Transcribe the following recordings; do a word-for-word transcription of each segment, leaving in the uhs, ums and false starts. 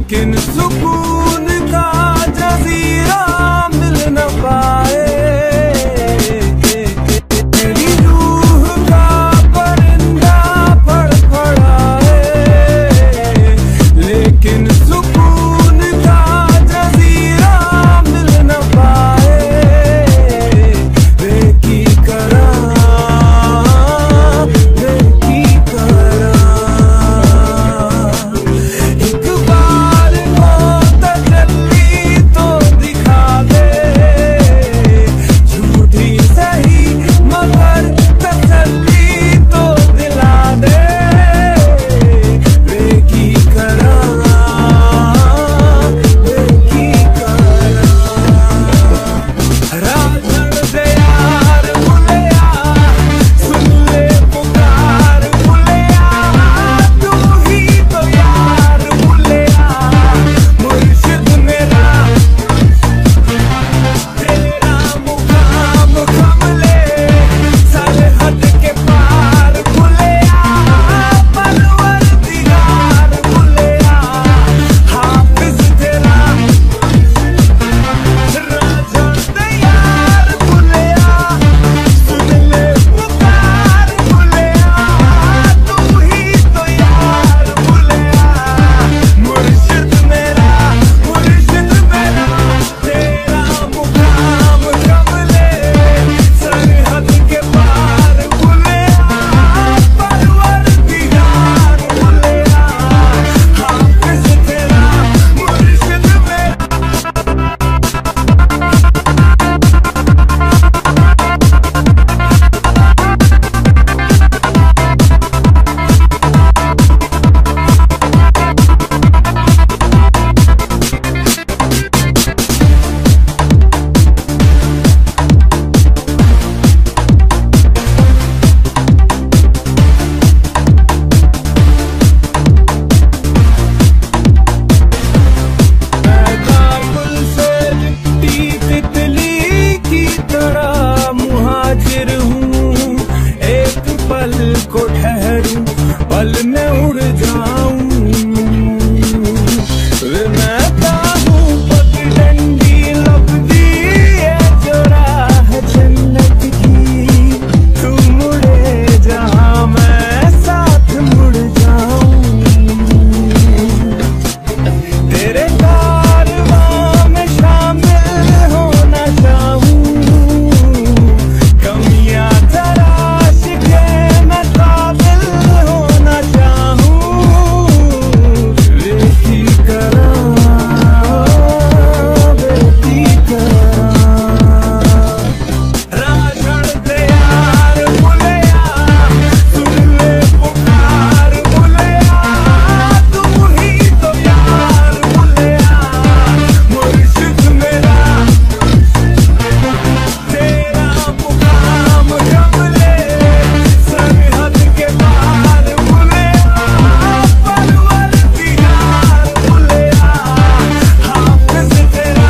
लेकिन सुकून का जजीरा मिल न पाए। तेरी रूह का परिंदा फड़फड़ाए, लेकिन सुकून का जजीरा मिल न पाए। बेकी करा बेकी करा एक बार को तजल्ली तो दिखा दे, झूठी सही मगर तसल्ली तो दिला दे। बेकी करा बेकी करा राधड़ दे यार भुलिया, सुन ले पुकार भुलिया। तू ही तो यार भुलिया, मुर्शिद मेरा तेरा मुकाम कमले सरहद के पार भुलिया। परवरदिगार भुलिया, हाफिज तेरा राजा तैयार भुलिया। सुन ले पुकार भुलिया, तू ही तो यार भुलिया। मुर्शिद मेरा मुर्शिद मेरा तेरा मुकाम कमले सरहद के पार भुलिया। परवरदिगार भुलिया, हाफिज तेरा मुर्शिद मेरा। काबुल से लिपटी तितली की तरह मुहाजिर हूँ। एक पल को ठहरूं, पल में उड़ जाऊं। मैं ताहूं पगडंडी लपटी ये जो राह जन्नत की। तू मुड़े जहाँ मैं साथ मुड़ जाऊं। तेरे कारवां में शामिल होना चाहूं। कमियां तराश के मैं काबिल होना चाहूं। बेटी करा बेटी करा राजड़ दे यार भुलिया, सुन ले पुकार भुलिया। तू ही तो यार भुलिया, मुर्शिद मेरा तेरा मुकाम कमले सरहद के पार भुलिया। परवरदिगार भुलिया, हाफिज तेरा।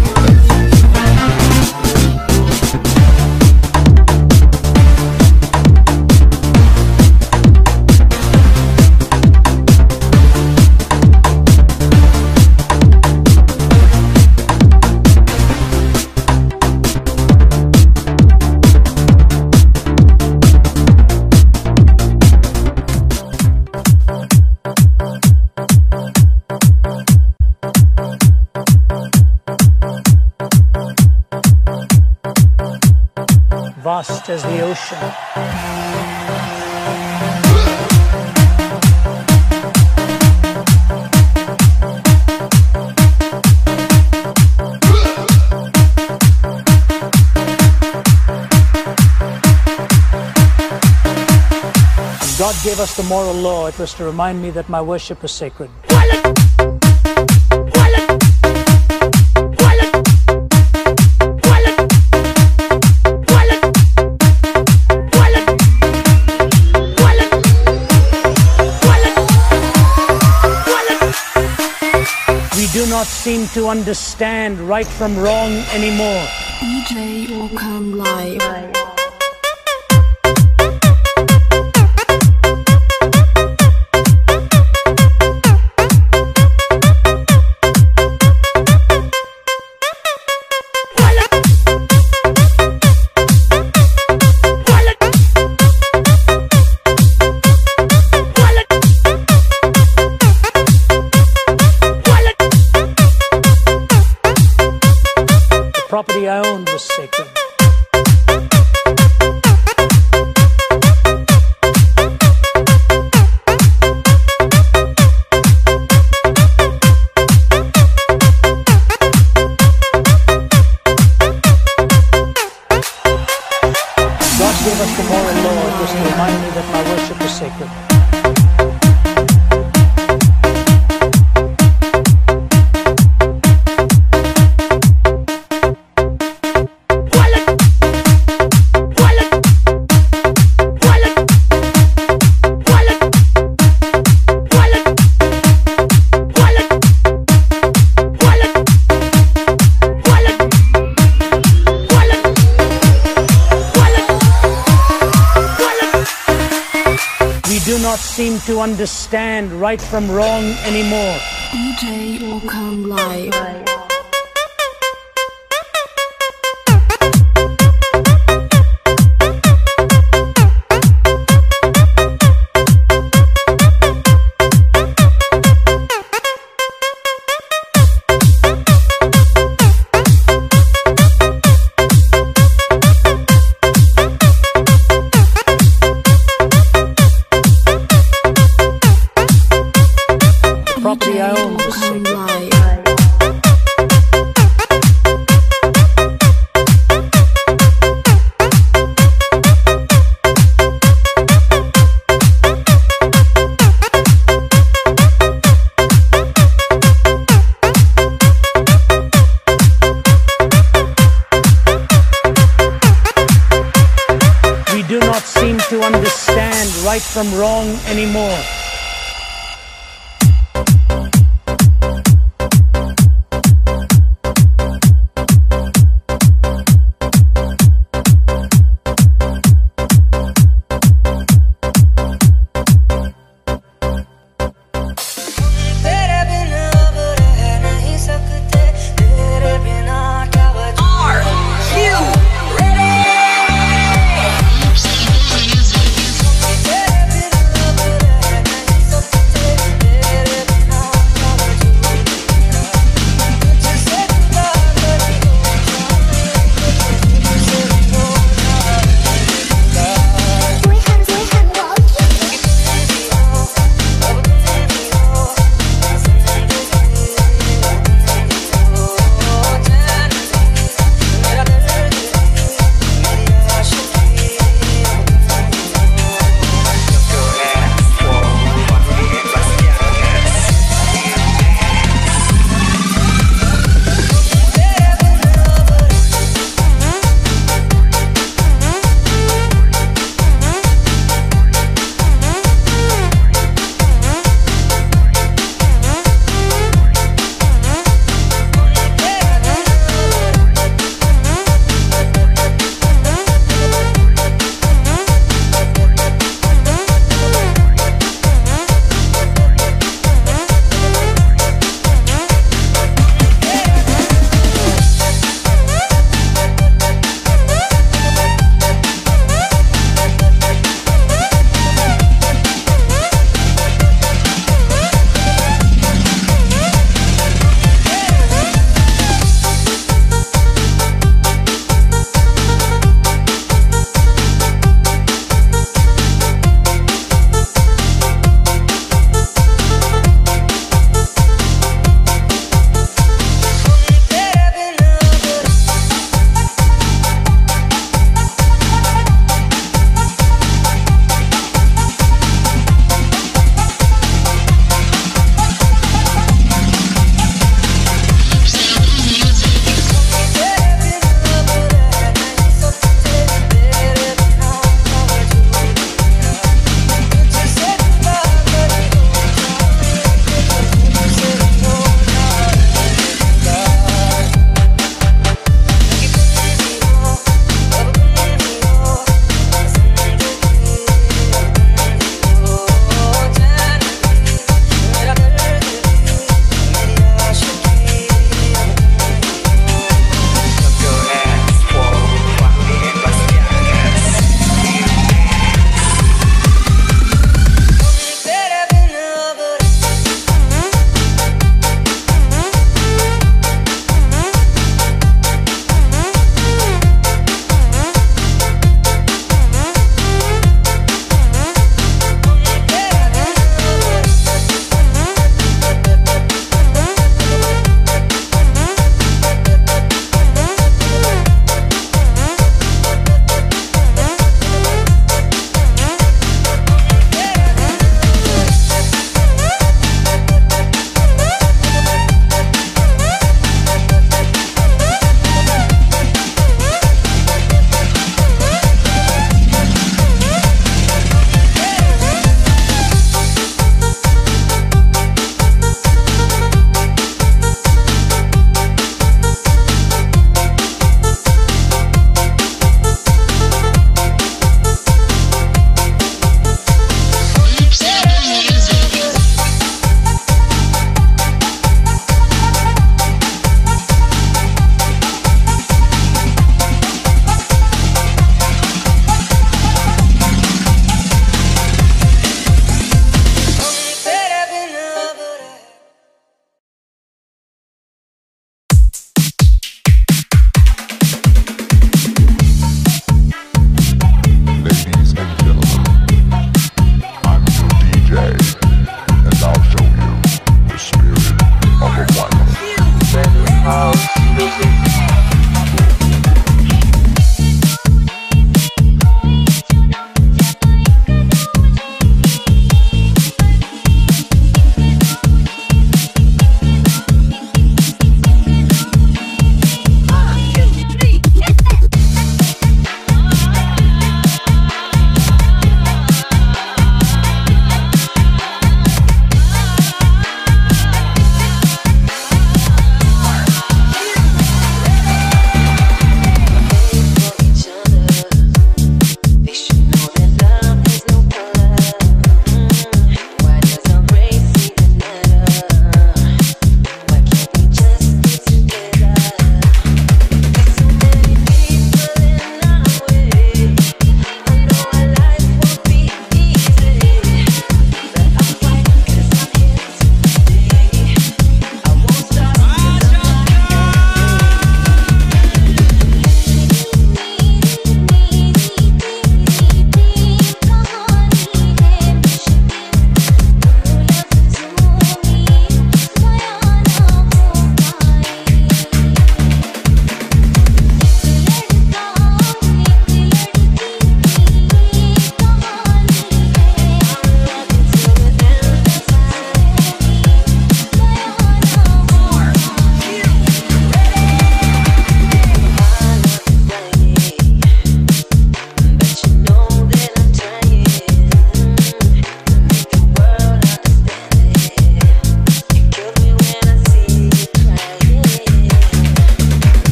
Vast as the ocean. God gave us the moral law. It was to remind me that my worship is sacred. We do not seem to understand right from wrong anymore. D J Ocam Live. gave us the moral law, it was to remind me that my worship is sacred. Do not seem to understand right from wrong anymore. D J Okan Live. Property I own was sacred. We do not seem to understand right from wrong anymore.